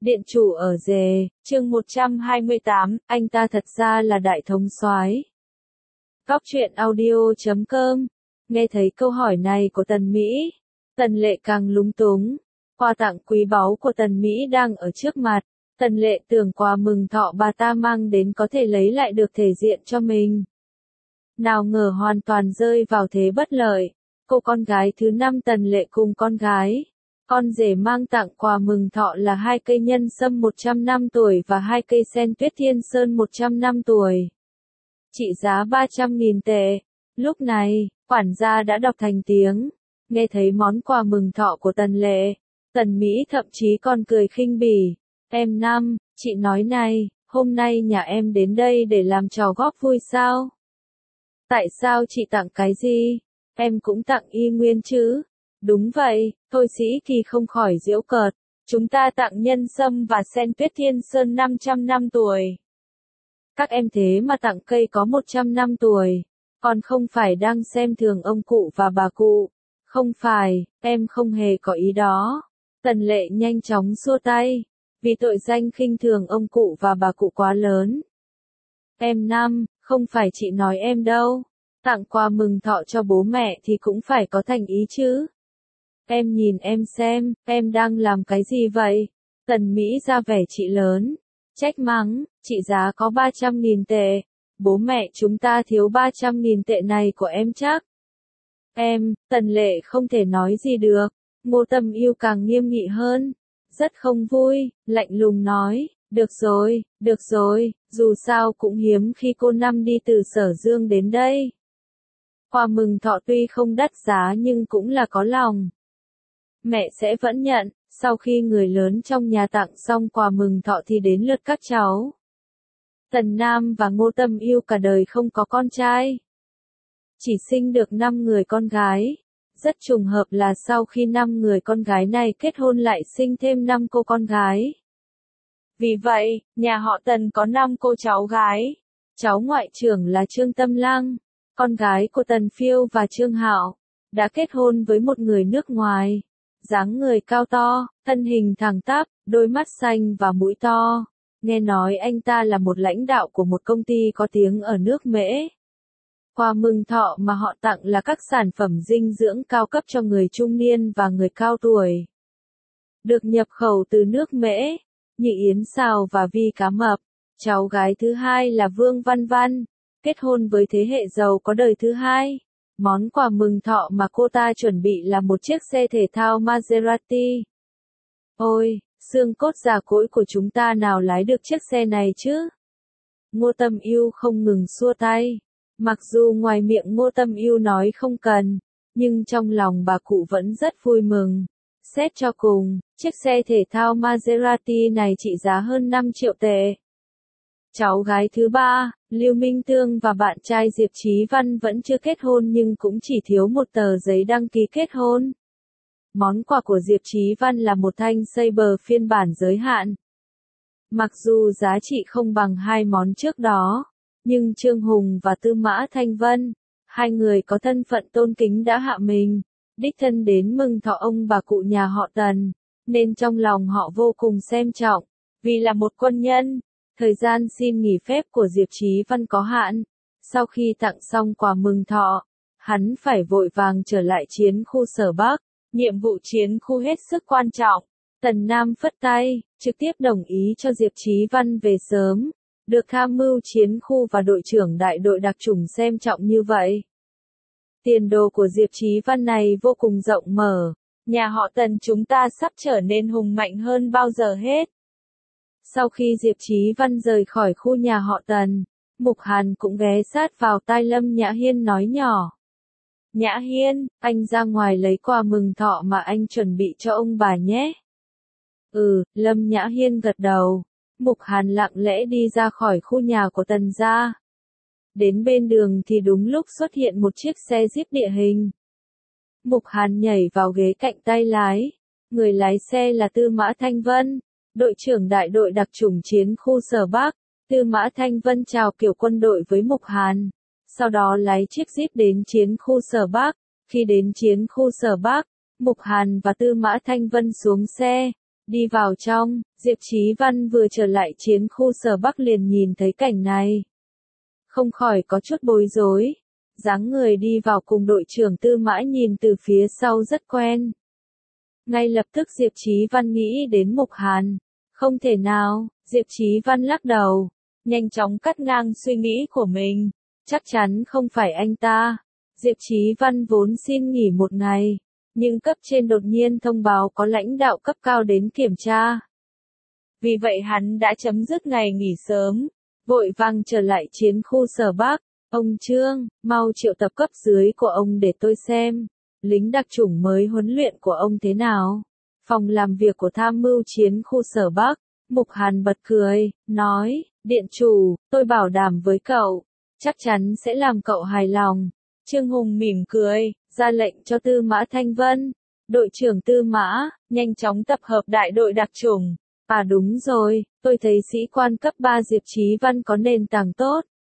Điện chủ ở Dề, chương 128, anh ta thật ra là đại thống soái. Góc truyện audio.com. Nghe thấy câu hỏi này của Tần Mỹ, Tần Lệ càng lúng túng. Quà tặng quý báu của Tần Mỹ đang ở trước mặt. Tần Lệ tưởng quà mừng thọ bà ta mang đến có thể lấy lại được thể diện cho mình. Nào ngờ hoàn toàn rơi vào thế bất lợi. Cô con gái thứ 5 Tần Lệ cùng con gái. Con rể mang tặng quà mừng thọ là 2 cây nhân sâm 100 năm tuổi và 2 cây sen tuyết thiên sơn 100 năm tuổi. Trị giá 300.000 tệ. Lúc này, quản gia đã đọc thành tiếng. Nghe thấy món quà mừng thọ của Tần Lệ, Tần Mỹ thậm chí còn cười khinh bỉ. Em Năm, chị nói này, hôm nay nhà em đến đây để làm trò góp vui sao? Tại sao chị tặng cái gì? Em cũng tặng y nguyên chứ? Đúng vậy, Thôi Sĩ Kỳ không khỏi giễu cợt. Chúng ta tặng nhân sâm và sen tuyết thiên sơn 500 năm tuổi. Các em thế mà tặng cây có 100 năm tuổi. Còn không phải đang xem thường ông cụ và bà cụ. Không phải, em không hề có ý đó. Tần Lệ nhanh chóng xua tay. Vì tội danh khinh thường ông cụ và bà cụ quá lớn. Em Năm, không phải chị nói em đâu. Tặng quà mừng thọ cho bố mẹ thì cũng phải có thành ý chứ. Em nhìn em xem, em đang làm cái gì vậy? Tần Mỹ ra vẻ chị lớn. Trách mắng, trị giá có 300.000 tệ. Bố mẹ chúng ta thiếu 300.000 tệ này của em chắc. Em, Tần Lệ không thể nói gì được. Ngô Tâm Yêu càng nghiêm nghị hơn. Rất không vui, lạnh lùng nói. Được rồi, dù sao cũng hiếm khi cô Năm đi từ Sở Dương đến đây. Quà mừng thọ tuy không đắt giá nhưng cũng là có lòng. Mẹ sẽ vẫn nhận, sau khi người lớn trong nhà tặng xong quà mừng thọ thì đến lượt các cháu. Tần Nam và Ngô Tâm Yêu cả đời không có con trai. Chỉ sinh được 5 người con gái. Rất trùng hợp là sau khi 5 người con gái này kết hôn lại sinh thêm 5 cô con gái. Vì vậy, nhà họ Tần có 5 cô cháu gái. Cháu ngoại trưởng là Trương Tâm Lăng, con gái của Tần Phiêu và Trương Hạo, đã kết hôn với một người nước ngoài. Dáng người cao to, thân hình thẳng tắp, đôi mắt xanh và mũi to. Nghe nói anh ta là một lãnh đạo của một công ty có tiếng ở nước Mễ. Quà mừng thọ mà họ tặng là các sản phẩm dinh dưỡng cao cấp cho người trung niên và người cao tuổi. Được nhập khẩu từ nước Mễ, như yến xào và vi cá mập. Cháu gái thứ 2 là Vương Văn Văn, kết hôn với thế hệ giàu có đời thứ 2. Món quà mừng thọ mà cô ta chuẩn bị là một chiếc xe thể thao Maserati. Ôi, xương cốt già cỗi của chúng ta nào lái được chiếc xe này chứ? Ngô Tâm Yêu không ngừng xua tay. Mặc dù ngoài miệng Ngô Tâm Yêu nói không cần, nhưng trong lòng bà cụ vẫn rất vui mừng. Xét cho cùng, chiếc xe thể thao Maserati này trị giá hơn 5 triệu tệ. Cháu gái thứ 3, Lưu Minh Tương và bạn trai Diệp Chí Văn vẫn chưa kết hôn nhưng cũng chỉ thiếu một tờ giấy đăng ký kết hôn. Món quà của Diệp Chí Văn là một thanh Saber phiên bản giới hạn. Mặc dù giá trị không bằng 2 món trước đó, nhưng Trương Hùng và Tư Mã Thanh Vân, 2 người có thân phận tôn kính đã hạ mình, đích thân đến mừng thọ ông bà cụ nhà họ Tần, nên trong lòng họ vô cùng xem trọng, vì là một quân nhân. Thời gian xin nghỉ phép của Diệp Chí Văn có hạn. Sau khi tặng xong quà mừng thọ, hắn phải vội vàng trở lại chiến khu Sở Bắc. Nhiệm vụ chiến khu hết sức quan trọng. Tần Nam phất tay, trực tiếp đồng ý cho Diệp Chí Văn về sớm. Được tham mưu chiến khu và đội trưởng đại đội đặc chủng xem trọng như vậy. Tiền đồ của Diệp Chí Văn này vô cùng rộng mở. Nhà họ Tần chúng ta sắp trở nên hùng mạnh hơn bao giờ hết. Sau khi Diệp Chí Văn rời khỏi khu nhà họ Tần, Mục Hàn cũng ghé sát vào tai Lâm Nhã Hiên nói nhỏ. Nhã Hiên, anh ra ngoài lấy quà mừng thọ mà anh chuẩn bị cho ông bà nhé. Lâm Nhã Hiên gật đầu. Mục Hàn lặng lẽ đi ra khỏi khu nhà của Tần gia. Đến bên đường thì đúng lúc xuất hiện một chiếc xe jeep địa hình. Mục Hàn nhảy vào ghế cạnh tay lái. Người lái xe là Tư Mã Thanh Vân, đội trưởng đại đội đặc chủng chiến khu Sở Bắc. Tư Mã Thanh Vân chào kiểu quân đội với Mục Hàn. Sau đó lái chiếc jeep đến chiến khu Sở Bắc. Khi đến chiến khu Sở Bắc, Mục Hàn và Tư Mã Thanh Vân xuống xe. Đi vào trong, Diệp Chí Văn vừa trở lại chiến khu Sở Bắc liền nhìn thấy cảnh này. Không khỏi có chút bối rối. Dáng người đi vào cùng đội trưởng Tư Mã nhìn từ phía sau rất quen. Ngay lập tức Diệp Chí Văn nghĩ đến Mục Hàn. Không thể nào, Diệp Chí Văn lắc đầu. Nhanh chóng cắt ngang suy nghĩ của mình. Chắc chắn không phải anh ta. Diệp Chí Văn vốn xin nghỉ một ngày. Nhưng cấp trên đột nhiên thông báo có lãnh đạo cấp cao đến kiểm tra. Vì vậy hắn đã chấm dứt ngày nghỉ sớm. Vội vàng trở lại chiến khu Sở Bắc. Ông Trương, mau triệu tập cấp dưới của ông để tôi xem. Lính đặc chủng mới huấn luyện của ông thế nào? Phòng làm việc của tham mưu chiến khu Sở Bắc. Mục Hàn bật cười, nói, điện chủ, tôi bảo đảm với cậu. Chắc chắn sẽ làm cậu hài lòng. Trương Hùng mỉm cười, ra lệnh cho Tư Mã Thanh Vân. Đội trưởng Tư Mã, nhanh chóng tập hợp đại đội đặc chủng. À đúng rồi, tôi thấy sĩ quan cấp 3 Diệp Chí Văn có nền tảng tốt.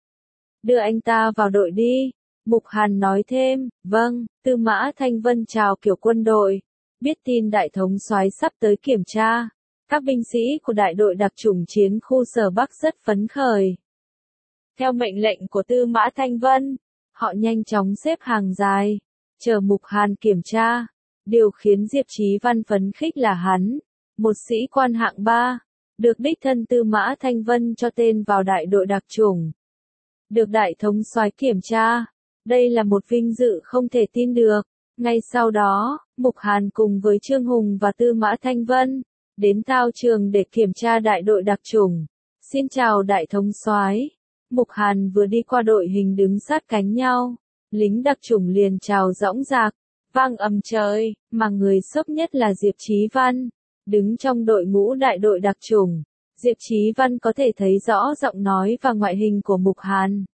Đưa anh ta vào đội đi. Mục Hàn nói thêm, vâng, Tư Mã Thanh Vân chào kiểu quân đội. Biết tin đại thống soái sắp tới kiểm tra. Các binh sĩ của đại đội đặc chủng chiến khu Sở Bắc rất phấn khởi. Theo mệnh lệnh của Tư Mã Thanh Vân, họ nhanh chóng xếp hàng dài, chờ Mục Hàn kiểm tra. Điều khiến Diệp Chí Văn phấn khích là hắn, một sĩ quan hạng 3, được đích thân Tư Mã Thanh Vân cho tên vào đại đội đặc chủng. Được đại thống soái kiểm tra, đây là một vinh dự không thể tin được. Ngay sau đó, Mục Hàn cùng với Trương Hùng và Tư Mã Thanh Vân đến thao trường để kiểm tra đại đội đặc chủng. Xin chào đại thống soái. Mục Hàn vừa đi qua đội hình đứng sát cánh nhau, lính đặc chủng liền chào dõng dạc, vang ầm trời, mà người sốc nhất là Diệp Chí Văn, đứng trong đội ngũ đại đội đặc chủng. Diệp Chí Văn có thể thấy rõ giọng nói và ngoại hình của Mục Hàn.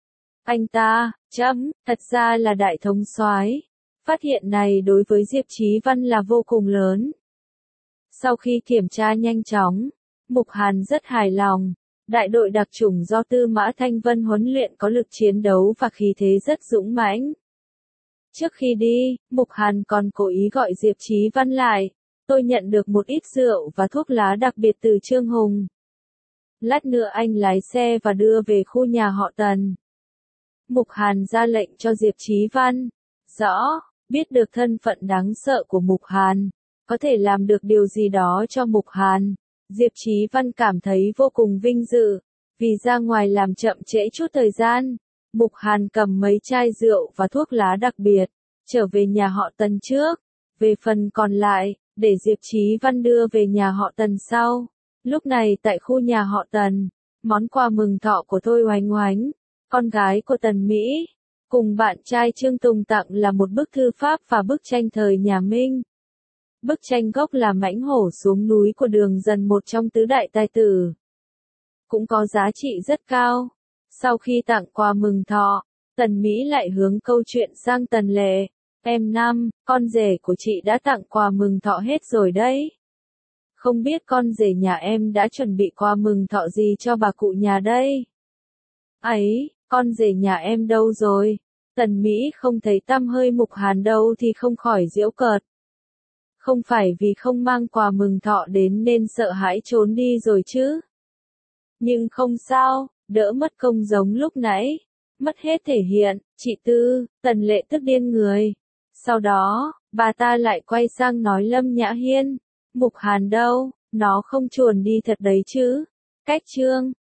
Anh ta, thật ra là đại thống soái. Phát hiện này đối với Diệp Chí Văn là vô cùng lớn. Sau khi kiểm tra nhanh chóng, Mục Hàn rất hài lòng. Đại đội đặc chủng do Tư Mã Thanh Vân huấn luyện có lực chiến đấu và khí thế rất dũng mãnh. Trước khi đi, Mục Hàn còn cố ý gọi Diệp Chí Văn lại. Tôi nhận được một ít rượu và thuốc lá đặc biệt từ Trương Hùng. Lát nữa anh lái xe và đưa về khu nhà họ Tần. Mục Hàn ra lệnh cho Diệp Chí Văn. Rõ, biết được thân phận đáng sợ của Mục Hàn, có thể làm được điều gì đó cho Mục Hàn. Diệp Chí Văn cảm thấy vô cùng vinh dự, vì ra ngoài làm chậm trễ chút thời gian. Mục Hàn cầm mấy chai rượu và thuốc lá đặc biệt, trở về nhà họ Tần trước. Về phần còn lại, để Diệp Chí Văn đưa về nhà họ Tần sau. Lúc này tại khu nhà họ Tần, món quà mừng thọ của Thôi Oánh Oánh, con gái của Tần Mỹ, cùng bạn trai Trương Tùng tặng là một bức thư pháp và bức tranh thời nhà Minh. Bức tranh gốc là mãnh hổ xuống núi của Đường Dần, một trong tứ đại tài tử. Cũng có giá trị rất cao. Sau khi tặng quà mừng thọ, Tần Mỹ lại hướng câu chuyện sang Tần Lệ. Em Năm, con rể của chị đã tặng quà mừng thọ hết rồi đấy. Không biết con rể nhà em đã chuẩn bị quà mừng thọ gì cho bà cụ nhà đây? Ấy, con rể nhà em đâu rồi? Tần Mỹ không thấy tăm hơi Mục Hàn đâu thì không khỏi giễu cợt. Không phải vì không mang quà mừng thọ đến nên sợ hãi trốn đi rồi chứ? Nhưng không sao, đỡ mất công giống lúc nãy. Mất hết thể hiện, chị Tư, Tần Lệ tức điên người. Sau đó, bà ta lại quay sang nói Lâm Nhã Hiên. Mục Hàn đâu, nó không chuồn đi thật đấy chứ? Cách Trương